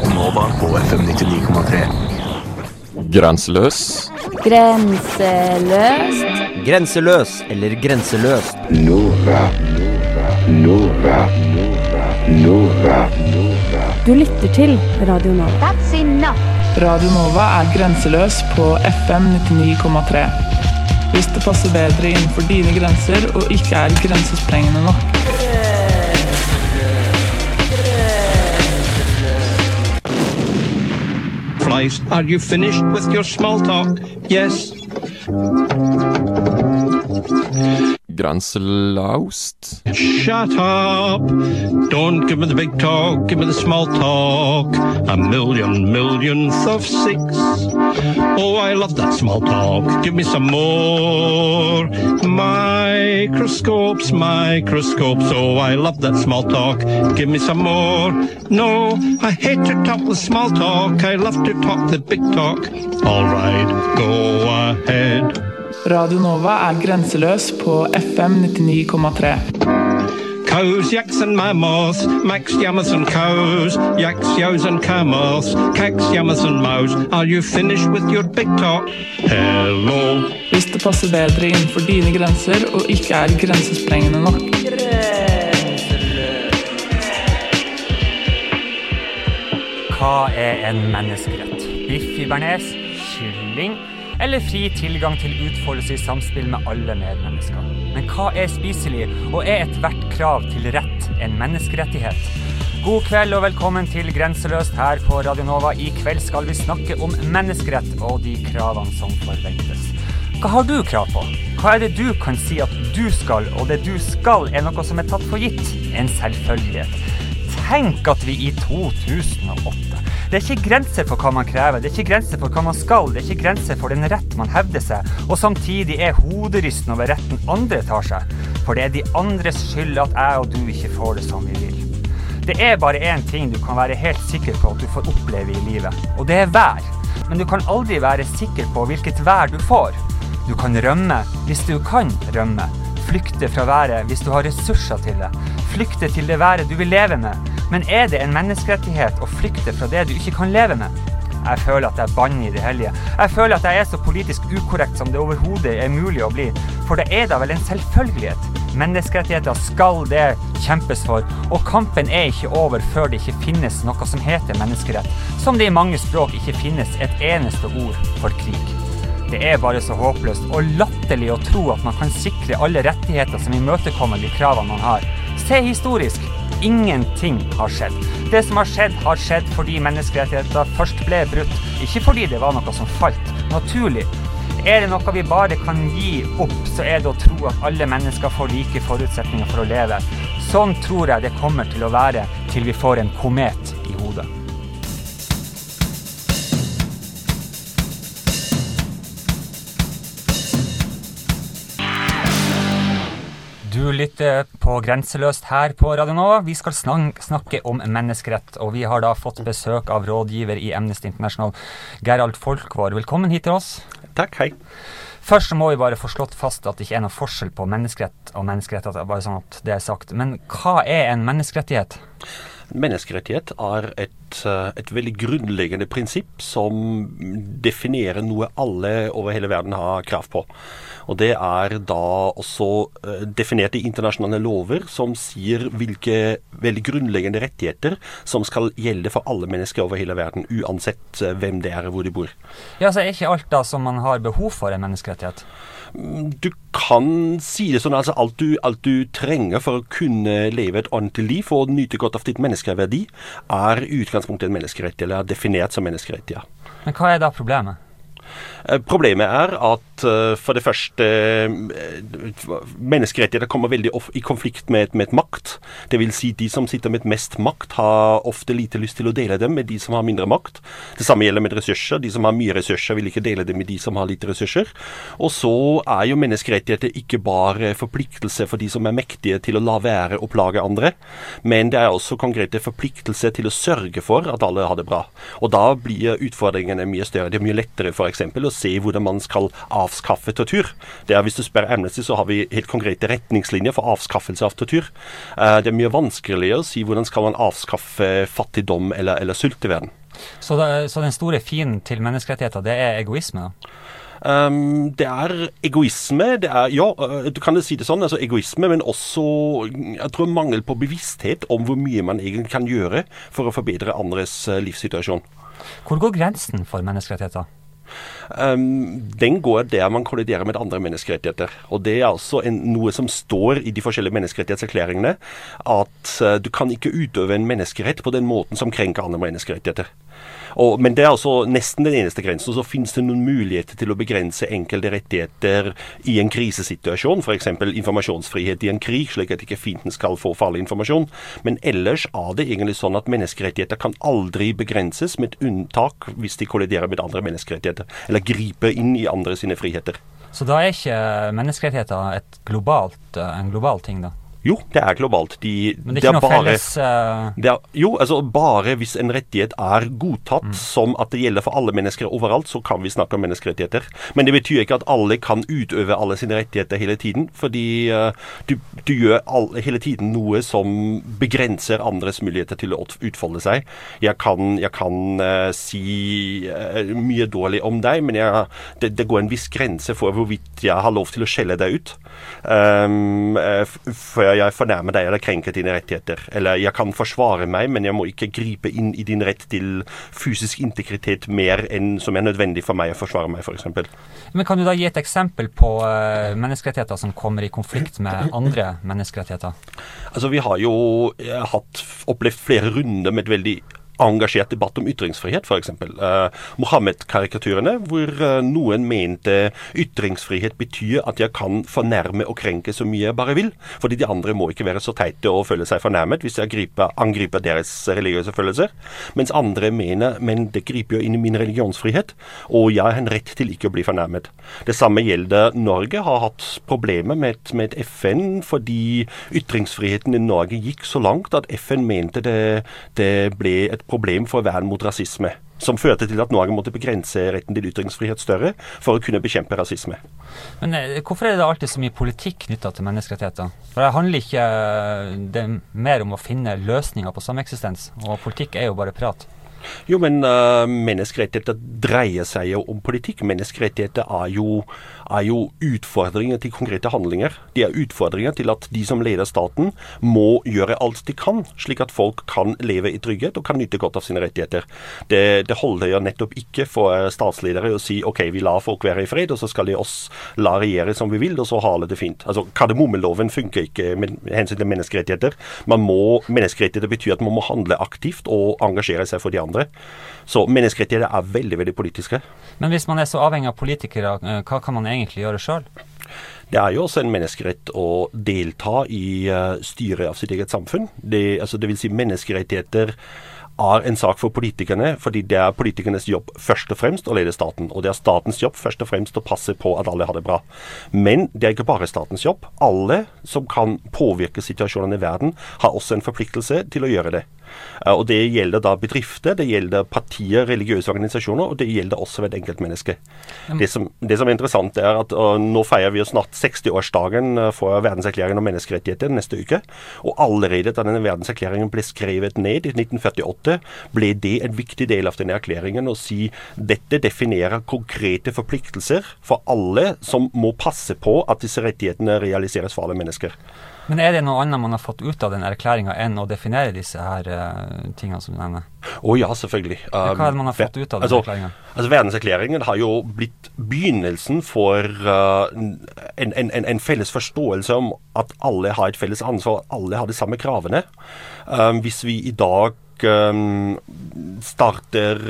Nova på FM 99,3. Grenseløs. Grenseløst. Grenseløs eller grenseløst. Nova. Du lytter til Radio Nova. That's enough. Radio Nova grenseløs på FM 99,3. Hvis det passer bedre innenfor dine grenser og ikke grensesprengende nok. Flies, are you finished with your small talk? Yes. Grenselaust. Shut up. Don't give me the big talk, give me the small talk. A millionth of six. Oh, I love that small talk. Give me some more. Microscopes. Oh, I love that small talk. Give me some more. No, I hate to talk the small talk. I love to talk the big talk. All right, go ahead. Radio Nova grenseløs på FM 99,3. Cows, yaks and mammals, Max, yamas and cows, yaks, yows and camels, cats, yamas and mows. Are you finished with your big talk? Hello. Hvis det passer bedre innenfor dine grenser og ikke grensesprengende nok. Hva en menneskerett? Biff i bearnés, kylling eller fri tilgang til utfoldelse i samspill med alle medmennesker? Men hva spiselig, og et hvert krav til rett en menneskerettighet? God kveld og velkommen til Grenseløst her på Radio Nova. I kveld skal vi snakke om menneskerett og de kravene som forventes. Hva har du krav på? Hva det du kan si at du skal, og det du skal noe som tatt for gitt? En selvfølgelighet. Tenk at vi I 2008. Det ikke grenser for hva man krever, det ikke grenser for hva man skal, det ikke grenser for den rett man hevder seg, og samtidig hoderysten over retten andre tar seg. For det de andres skyld at jeg og du ikke får det som vi vil. Det bare en ting du kan være helt sikker på at du får oppleve I livet, og det vær. Men du kan aldri være sikker på hvilket vær du får. Du kan rømme hvis du kan rømme. Flykte fra været hvis du har ressurser til det. Flykte til det været du vil leve med. Men det en menneskerettighet å flykte fra det du ikke kan leve med? Jeg føler at jeg banner I det hellige. Jeg føler at jeg så politisk ukorrekt som det overhodet mulig å bli. For det da vel en selvfølgelighet. Menneskerettigheter skal det kjempes for, og kampen ikke over før det ikke finnes noe som heter menneskerett, som det I mange språk ikke finnes et eneste ord for krig. Det bare så håpløst og latterlig å tro at man kan sikre alle rettigheter som imøtekommer de kravene man har. Se historisk. Ingenting har skjedd. Det som har skjedd fordi menneskerettigheter først ble brutt, ikke fordi det var noe som falt naturlig. Det noe vi bare kan gi opp, så det å tro at alle mennesker får like forutsetninger for å leve. Sånn tror jeg det kommer til å være til vi får en komet I hodet. Du lytter på Grenseløst her på Radio Nova. Vi skal snakke om menneskerett, og vi har da fått besøk av rådgiver I Amnesty International, Gerald Folkvår. Velkommen hit til oss. Takk, hei. Først må vi bare få slått fast at det ikke noen forskjell på menneskerett og menneskerettighet, bare sånn at det sagt. Men hva en menneskerettighet? Menneskerettighet et veldig grunnleggende prinsipp som definerer noe alle over hele verden har krav på. Og det da også definert I internasjonale lover som sier hvilke veldig grunnleggende rettigheter som skal gjelde for alle mennesker over hele verden, uansett hvem det og hvor de bor. Ja, så ikke alt da som man har behov for en menneskerettighet? Du kan si det sånn, altså alt du trenger for å kunne leve et ordentlig liv og nyte godt av ditt menneskeverdi utgangspunktet en menneskerett, eller definert som menneskerett, ja. Men hva da problemet? Problemet at for det første menneskerettigheter kommer veldig I konflikt med makt. Det vil si de som sitter med mest makt har ofte lite lyst til å dele dem med de som har mindre makt. Det samme gjelder med ressurser. De som har mye ressurser vil ikke dele dem med de som har lite ressurser. Og så jo menneskerettigheter ikke bare forpliktelse for de som mektige til å la være å plage andre, men det også konkrete forpliktelse til å sørge for at alle har det bra. Og da blir utfordringene mye større. Det mye lettere for for eksempel å se hvordan man skal avskaffe tortur. Hvis du spør Amnesty, så har vi helt konkrete retningslinjer for avskaffelse av tortur. Det mye vanskeligere å si hvordan skal man avskaffe fattigdom eller sult i verden. Så den store fienden til menneskerettigheter, det egoisme da? Det egoisme, du kan si det sånn, altså egoisme, men også, jeg tror, mangel på bevissthet om hvor mye man egentlig kan gjøre for å forbedre andres livssituasjon. Hvor går grensen for menneskerettigheter? Den går der man kolliderer med andre menneskerettigheter. Og det altså noe som står i de forskjellige menneskerettighetserklæringene, at du kan ikke utøve en menneskerett på den måten som krenker andre menneskerettigheter. Men det altså nesten den eneste grensen, og så finnes det noen muligheter til å begrense enkelte rettigheter i en krisesituasjon, for eksempel informasjonsfrihet i en krig, slik at ikke fienden skal få farlig informasjon. Men ellers det egentlig sånn at menneskerettigheter kan aldri begrenses med et unntak hvis de kolliderer med andre menneskerettigheter, eller griper inn i andre sine friheter. Så da ikke menneskerettigheter en global ting da? Jo, det globalt. Men det ikke noe felles... bare hvis en rettighet godtatt som at det gjelder for alle mennesker overalt, så kan vi snakke om menneskerettigheter. Men det betyr ikke at alle kan utøve alle sine rettigheter hele tiden, fordi du gjør hele tiden noe som begrenser andres muligheter til å utfolde seg. Jeg kan si mye dårlig om deg, men det går en viss grense for hvorvidt jeg har lov til å skjelle deg ut. Før jeg fornærmer deg eller krenker dine rettigheter. Eller jeg kan forsvare meg, men jeg må ikke gripe inn i din rett til fysisk integritet mer enn som nødvendig for meg å forsvare meg, for eksempel. Men kan du da gi et eksempel på menneskerettigheter som kommer i konflikt med andre menneskerettigheter? Altså, vi har jo opplevd flere runder med et veldig engasjert debatt om ytringsfrihet, for eksempel. Mohammed-karikaturene, hvor noen mente ytringsfrihet betyr at jeg kan fornærme og krenke så mye jeg bare vil, fordi de andre må ikke være så teite og føle seg fornærmet hvis jeg angriper deres religiøse følelser, mens andre mener, men det griper jo inn i min religionsfrihet, og jeg har en rett til ikke å bli fornærmet. Det samme gjelder Norge, har hatt problemer med FN, fordi ytringsfriheten i Norge gikk så langt at FN mente det ble et problem for vern mot rasisme, som førte til at Norge måtte begrense retten til ytringsfrihet større for å kunne bekjempe rasisme. Men hvorfor det alltid så mye politikk knyttet til menneskerettigheter? For det handler ikke det mer om å finne løsninger på sameksistens, og politikk jo bare prat. Jo, men menneskerettigheter dreier seg jo om politikk. Menneskerettigheter er jo utfordringer til konkrete handlinger. De utfordringer til at de som leder staten må gjøre alt de kan, slik at folk kan leve i trygghet og kan nyte godt av sine rettigheter. Det holder jo nettopp ikke for statsledere å si ok, vi lar folk være i fred, og så skal de oss la regjere som vi vil, og så ha det fint. Altså, kardemommeloven funker ikke med hensyn til menneskerettigheter. Menneskerettigheter betyr at man må handle aktivt og engasjere seg for de andre. Så menneskerettigheter veldig, veldig politiske. Men hvis man så avhengig av politikere, hva kan man egentlig gjøre selv? Det jo også en menneskerett å delta i styret av sitt eget samfunn. Det vil si menneskerettigheter en sak for politikerne, fordi det politikernes jobb først og fremst å lede staten, og det statens jobb først og fremst å passe på at alle har det bra. Men det ikke bare statens jobb. Alle som kan påvirke situasjonen i verden, har også en forpliktelse til å gjøre det. Og det gjelder da bedrifter, det gjelder partier, religiøse organisasjoner, og det gjelder også ved et enkelt menneske. Det som interessant at nå feirer vi jo snart 60-årsdagen for verdenserklæringen om menneskerettigheter neste uke, og allerede da denne verdenserklæringen ble skrevet ned i 1948, ble det en viktig del av denne erklæringen å si dette definerer konkrete forpliktelser for alle som må passe på at disse rettighetene realiseres for alle mennesker. Men det noe annet man har fått ut av den erklæringen enn å definere disse her tingene som du nevner? Ja, selvfølgelig. Hva det man har fått ut av den erklæringen? Verdenserklæringen har jo blitt begynnelsen for en felles forståelse om at alle har et felles ansvar, alle har de samme kravene. Hvis vi i dag starter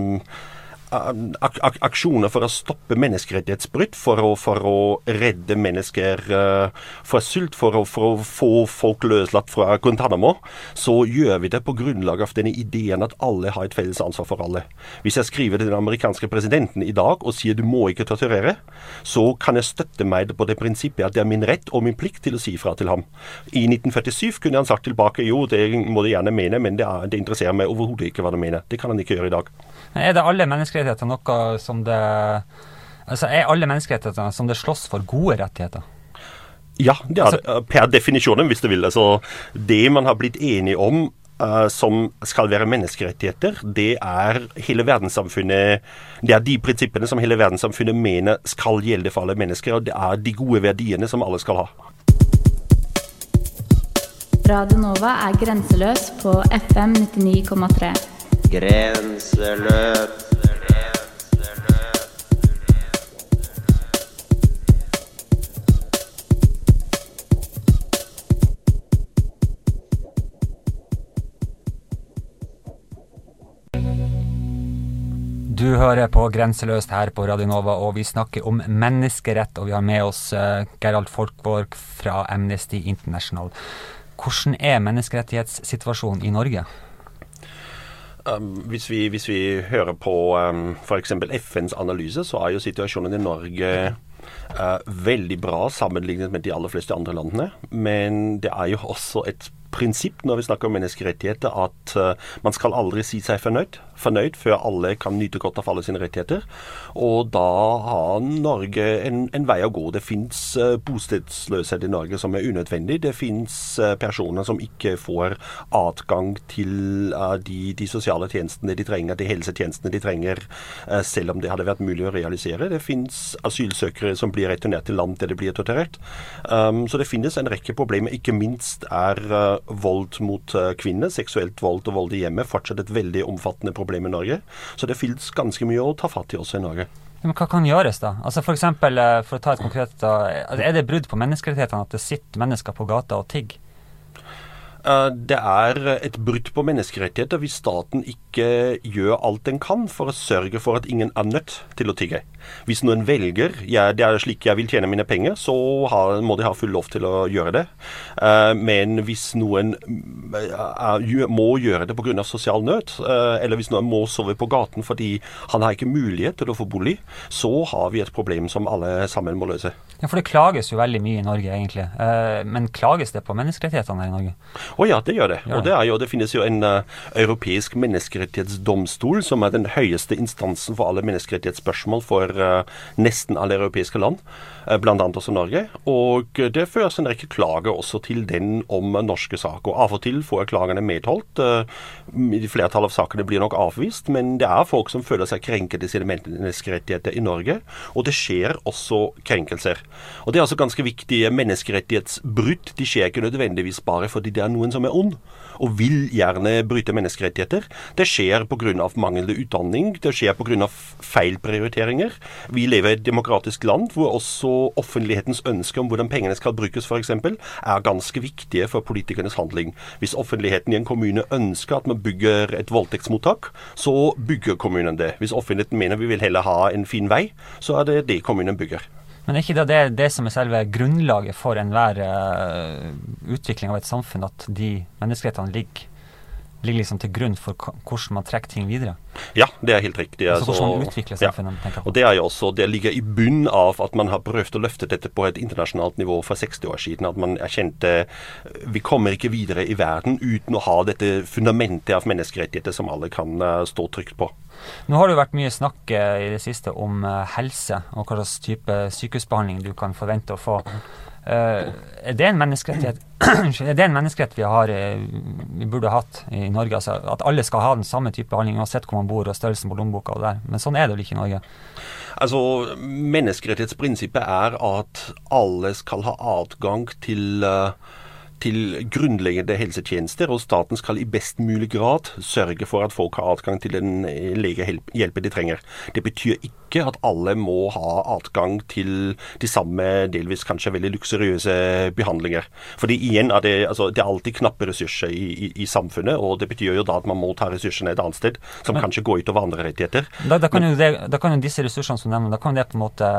aksjoner for å stoppe menneskerettighetsbrudd, for å redde mennesker fra sult, for å få folk løslatt fra Guantanamo, så gjør vi det på grunnlag av denne ideen at alle har et felles ansvar for alle. Hvis jeg skriver til den amerikanske presidenten i dag og sier du må ikke torturere, så kan jeg støtte meg på det prinsippet at det min rett og min plikt til å si fra til ham. I 1947 kunne han sagt tilbake, jo, det må du gjerne mene, men det interesserer meg overhodet ikke hva du mener. Det kan han ikke gjøre i dag. Det alle menneskerettigheter menneskerettigheter noe som det... Altså, alle menneskerettigheter som det slåss for gode rettigheter? Ja, det per definisjonen, hvis du vil. Altså, det man har blitt enige om som skal være menneskerettigheter, det hele verdenssamfunnet, det de prinsippene som hele verdenssamfunnet mener skal gjelde for alle mennesker, og det de gode verdiene som alle skal ha. Radio Nova grenseløs på FM 99,3. Grenseløs. Du hører på Grenseløst her på Radio Nova, og vi snakker om menneskerett, og vi har med oss Gerald Folkborg fra Amnesty International. Hvordan menneskerettighetssituasjonen i Norge? Hvis vi hører på for eksempel FNs analyse, så jo situasjonen i Norge veldig bra sammenlignet med de aller fleste andre landene. Men det jo også et prinsipp når vi snakker om menneskerettigheter at man skal aldri si seg fornøyd før alle kan nyte godt av alle sine rettigheter. Og da har Norge en vei å gå. Det finnes bostedsløshet i Norge som unødvendig. Det finnes personer som ikke får adgang til de sosiale tjenestene de trenger, de helsetjenestene de trenger, selv om det hadde vært mulig å realisere. Det finnes asylsøkere som blir returnert til land der de blir torturert. Så det finnes en rekke problemer. Ikke minst vold mot kvinner, seksuelt vold og vold i hjemmet, fortsatt et veldig omfattende problem i Norge. Så det finnes ganske mye å ta fatt i også i Norge. Men hva kan gjøres da? Altså for eksempel, for å ta et konkret, det brudd på menneskerettighetene at det sitter mennesker på gata og tigger? Det et brudd på menneskerettigheter hvis staten ikke gjør alt den kan for å sørge for at ingen nødt til å tigge. Hvis noen velger, det slik jeg vil tjene mine penger, så må de ha full lov til å gjøre det. Men hvis noen må gjøre det på grunn av sosial nød, eller hvis noen må sove på gaten fordi han har ikke mulighet til å få bolig, så har vi et problem som alle sammen må løse. Ja, for det klages jo veldig mye i Norge egentlig. Men klages det på menneskerettighetene her i Norge? Ja, det gjør det. Og det finnes jo en europeisk menneskerettighetsdomstol som den høyeste instansen for alle menneskerettighetsspørsmål for nesten alle europeiske land, blant annet også Norge. Og det føres en rekke klager også til den om norske saker. Og av og til får klagerne medholdt. I flertall av sakene blir nok avvist, men det folk som føler seg krenket i sine menneskerettigheter i Norge. Og det skjer også krenkelser. Og det altså ganske viktige menneskerettighetsbrudd. De skjer ikke nødvendigvis bare fordi det noen som ond, og vil gjerne bryte menneskerettigheter. Det skjer på grunn av manglende utdanning, det skjer på grunn av feilprioriteringer. Vi lever i et demokratisk land hvor også offentlighetens ønske om hvordan pengene skal brukes for eksempel, ganske viktige for politikernes handling. Hvis offentligheten i en kommune ønsker at man bygger et voldtektsmottak, så bygger kommunen det. Hvis offentligheten mener vi vil heller ha en fin vei, så det kommunen bygger. Men ikke det som selve grunnlaget for enhver utvikling av et samfunn, at de menneskerettighetene ligger liksom til grunn for hvordan man trekker ting videre? Ja, det helt riktig. Altså hvordan man utvikler samfunnet, tenker jeg på. Og det jo også, det ligger i bunn av at man har prøvd å løfte dette på et internasjonalt nivå for 60 år siden, at man erkjente vi kommer ikke videre i verden uten å ha dette fundamentet av menneskerettigheter som alle kan stå trygt på. Nå har det jo vært mye snakk i det siste om helse, og hva slags type sykehusbehandling du kan forvente å få. Det en menneskerettighet det en menneskerett vi burde hatt i Norge, altså at alle skal ha den samme type behandling uansett hvor man bor og størrelsen på lommeboka og der, men sånn det vel ikke i Norge? Altså, menneskerettighetsprinsippet at alle skal ha adgang til grunnleggende helsetjenester, og staten skal i best mulig grad sørge for at folk har adgang til den legehjelpen de trenger. Det betyr ikke at alle må ha adgang til de samme, delvis kanskje veldig luksuriøse behandlinger. Fordi igjen det alltid knappe ressurser i samfunnet, og det betyr jo da at man må ta ressursene et annet sted, som kanskje går ut over andre rettigheter. Da kan jo disse ressursene som nevner, da kan det på en måte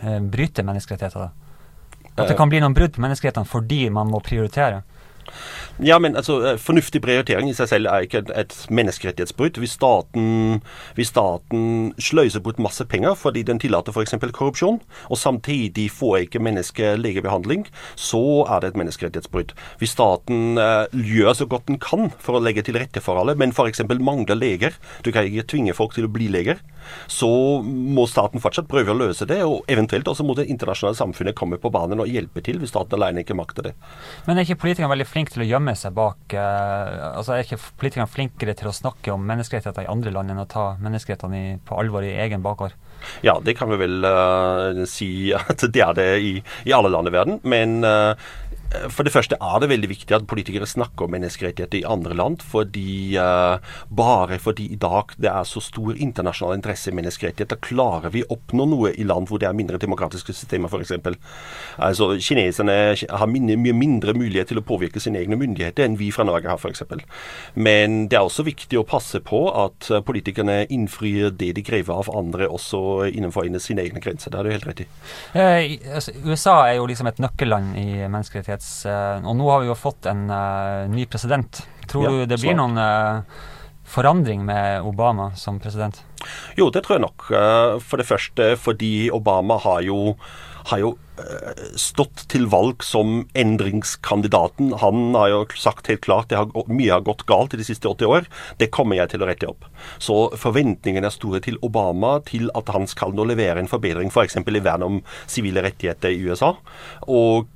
bryte menneskerettigheter da? At det kan bli noen brudd på menneskerettighetene fordi man må prioritere? Ja, men altså, fornuftig prioritering i seg selv ikke et menneskerettighetsbrudd. Hvis staten sløser bort masse penger fordi den tillater for eksempel korrupsjon, og samtidig får ikke mennesker legebehandling, så det et menneskerettighetsbrudd. Hvis staten gjør så godt den kan for å legge til rette for alle, men for eksempel mangler leger, du kan ikke tvinge folk til å bli leger, så må staten fortsatt prøve å løse det, og eventuelt også må det internasjonale samfunnet komme på banen og hjelpe til hvis staten alene ikke makter det. Men ikke politikerne veldig flinke til å gjemme seg bak, altså ikke politikerne flinkere til å snakke om menneskerettigheter i andre land enn å ta menneskerettighetene på alvor i egen bakgård? Ja, det kan vi vel si at det det i alle land i verden, men for det første det veldig viktig at politikere snakker om menneskerettigheter i andre land, bare fordi i dag det så stor internasjonal interesse i menneskerettigheter, klarer vi oppnå noe i land hvor det mindre demokratiske systemer, for eksempel. Altså, kineserne har mye mindre mulighet til å påvirke sine egne myndigheter enn vi fra Norge har, for eksempel. Men det også viktig å passe på at politikerne innfrir det de krever av andre, også innenfor sine egne grenser. Det du helt rett i. USA jo liksom et nøkkelland i menneskerettigheter. Og nå har vi jo fått en ny president. Tror du det blir noen forandring med Obama som president? Jo, det tror jeg nok. For det første fordi Obama har jo stått til valg som endringskandidaten. Han har jo sagt helt klart mye har gått galt i de siste 80 år. Det kommer jeg til å rette opp. Så forventningene store til Obama til at han skal nå levere en forbedring, for eksempel i vern om sivile rettigheter i USA. Og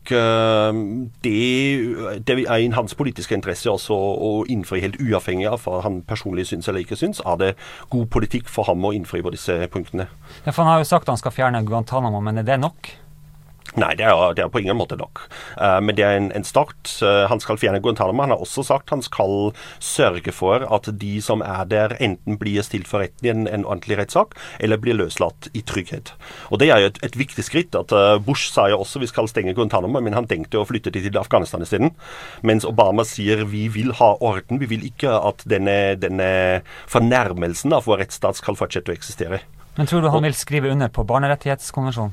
det i hans politiske interesse også å innfri helt uavhengig av hva han personlig syns eller ikke syns, det god politikk for ham å innfri på disse punktene. Ja, for han har jo sagt at han skal fjerne Guantanamo, men det nok? Nei, det på ingen måte nok. Men det en start. Han skal fjerne Guantanamo. Han har også sagt han skal sørge for at de som der enten blir stilt for retten i en ordentlig rettssak, eller blir løslatt i trygghet. Og det jo et viktig skritt. At Bush sa jo også vi skal stenge Guantanamo, men han tenkte å flytte til Afghanistan i stedet. Mens Obama sier vi vil ha orden, vi vil ikke at denne fornærmelsen av vår rettsstat skal fortsette å eksistere. Men tror du han vil skrive under på barnerettighetskonvensjonen?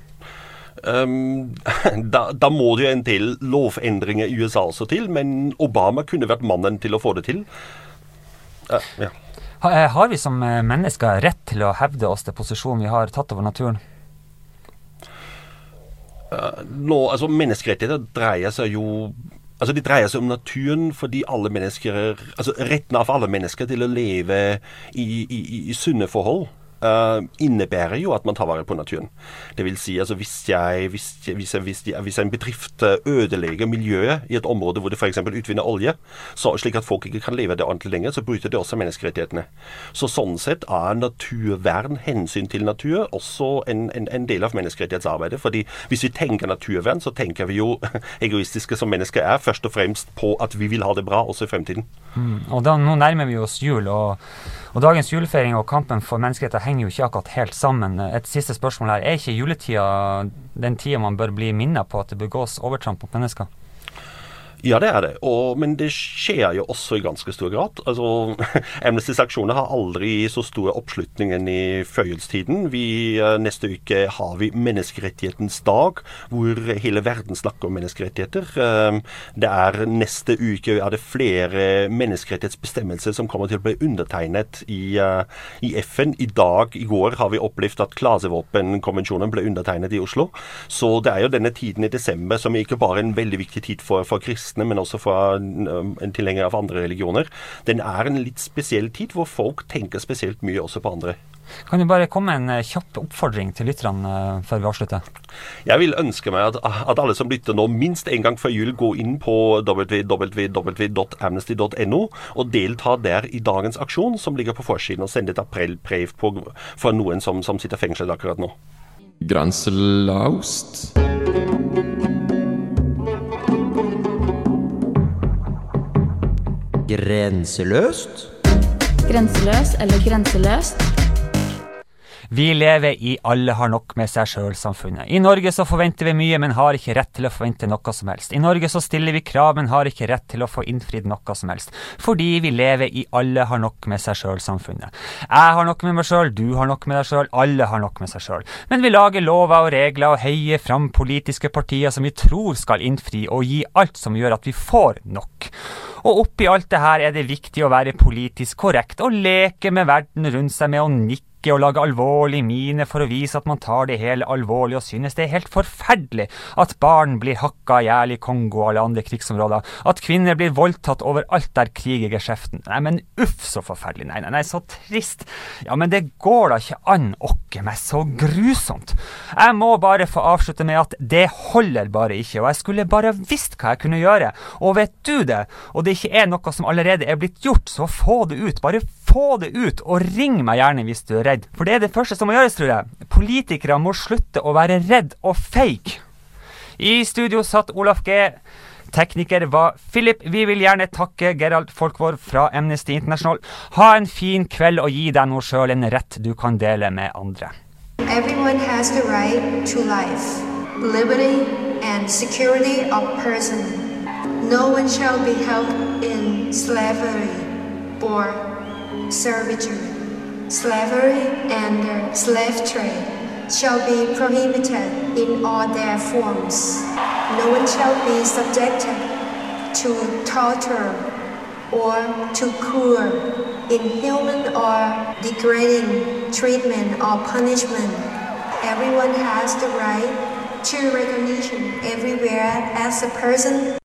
Da må det jo en del lovendringer i USA også til, men Obama kunne vært mannen til å få det til. Ja. Har vi som mennesker rett til å hevde oss til posisjonen vi har tatt over naturen? Altså menneskerettigheter dreier seg jo de dreier seg om naturen fordi alle mennesker, retten av alle mennesker til å leve i sunne forhold innebærer jo at man tar vare på naturen. Det vil si, hvis en bedrift ødelegger miljøet i et område hvor det for eksempel utvinner olje, slik at folk ikke kan leve det ordentlig lenger, så bryter det også menneskerettighetene. Så sånn sett naturvern, hensyn til natur, også en del av menneskerettighetsarbeidet. Fordi hvis vi tenker naturvern, så tenker vi jo egoistiske som mennesker først og fremst på at vi vil ha det bra også i fremtiden. Og nå nærmer vi oss jul, og dagens julefeiring og kampen for menneskerettigheter henger jo ikke akkurat helt sammen. Et siste spørsmål her. Ikke juletida den tida man bør bli minnet på at det begås overtramp mot mennesker? Ja, det det. Men det skjer jo også i ganske stor grad. Amnestys aksjoner har aldri så stor oppslutning enn i førjulstiden. Neste uke har vi menneskerettighetens dag, hvor hele verden snakker om menneskerettigheter. Det neste uke det flere menneskerettighetsbestemmelser som kommer til å bli undertegnet i FN. I går har vi opplevd at klasevåpenkonvensjonen ble undertegnet i Oslo. Så det jo denne tiden i desember som ikke bare en veldig viktig tid for kristne, men også for en tilhenger av andre religioner. Den en litt spesiell tid hvor folk tenker spesielt mye også på andre. Kan du bare komme med en kjapp oppfordring til lytterne før vi avslutter? Jeg vil ønske meg at alle som lytter nå minst en gang før jul går inn på www.amnesty.no og deltar der i dagens aksjon som ligger på forsiden, og sender et aprillbrev for noen som sitter fengslet akkurat nå. Grenseløst. Grenseløst? Grenseløs eller grenseløst? Vi lever i alle har nok med seg selv-samfunnet. I Norge så forventer vi mye, men har ikke rett til å forvente noe som helst. I Norge så stiller vi krav, men har ikke rett til å få innfridd noe som helst. Fordi vi lever i alle har nok med seg selv-samfunnet. Jeg har nok med meg selv, du har nok med deg selv, alle har nok med seg selv. Men vi lager lover og regler og heier fram politiske partier som vi tror skal innfri og gi alt som gjør at vi får nok. Og oppi alt det her er det viktig å være politisk korrekt og leke med verden rundt seg med å nikke og lage alvorlig mine for å vise at man tar det hele alvorlig og synes det er helt forferdelig at barn blir hakka ihjel i Kongo og alle andre krigsområder, at kvinner blir voldtatt overalt der krig er geskjeften. Nei, men uff, så forferdelig. Nei, så trist. Ja, men det går da ikke an åkke meg så grusomt. Jeg må bare få avslutte med at det holder bare ikke, og jeg skulle bare visst hva jeg kunne gjøre. Og vet du det, og det ikke er noe som allerede er blitt gjort, så få det ut. Bare få det ut, og ring meg gjerne hvis du er redd. For det er det første som må gjøres, tror jeg. Politikere må slutte å være redd og fake. I studio satt Olaf G. Tekniker var Philip. Vi vil gjerne takke Gerald Folkvår fra Amnesty International. Ha en fin kveld og gi deg noe selv en rett du kan dele med andre. Everyone has the right to life, liberty and security of person. No one shall be held in slavery or servitude. Slavery and slave trade shall be prohibited in all their forms. No one shall be subjected to torture or to cruel, inhuman or degrading treatment or punishment. Everyone has the right to recognition everywhere as a person.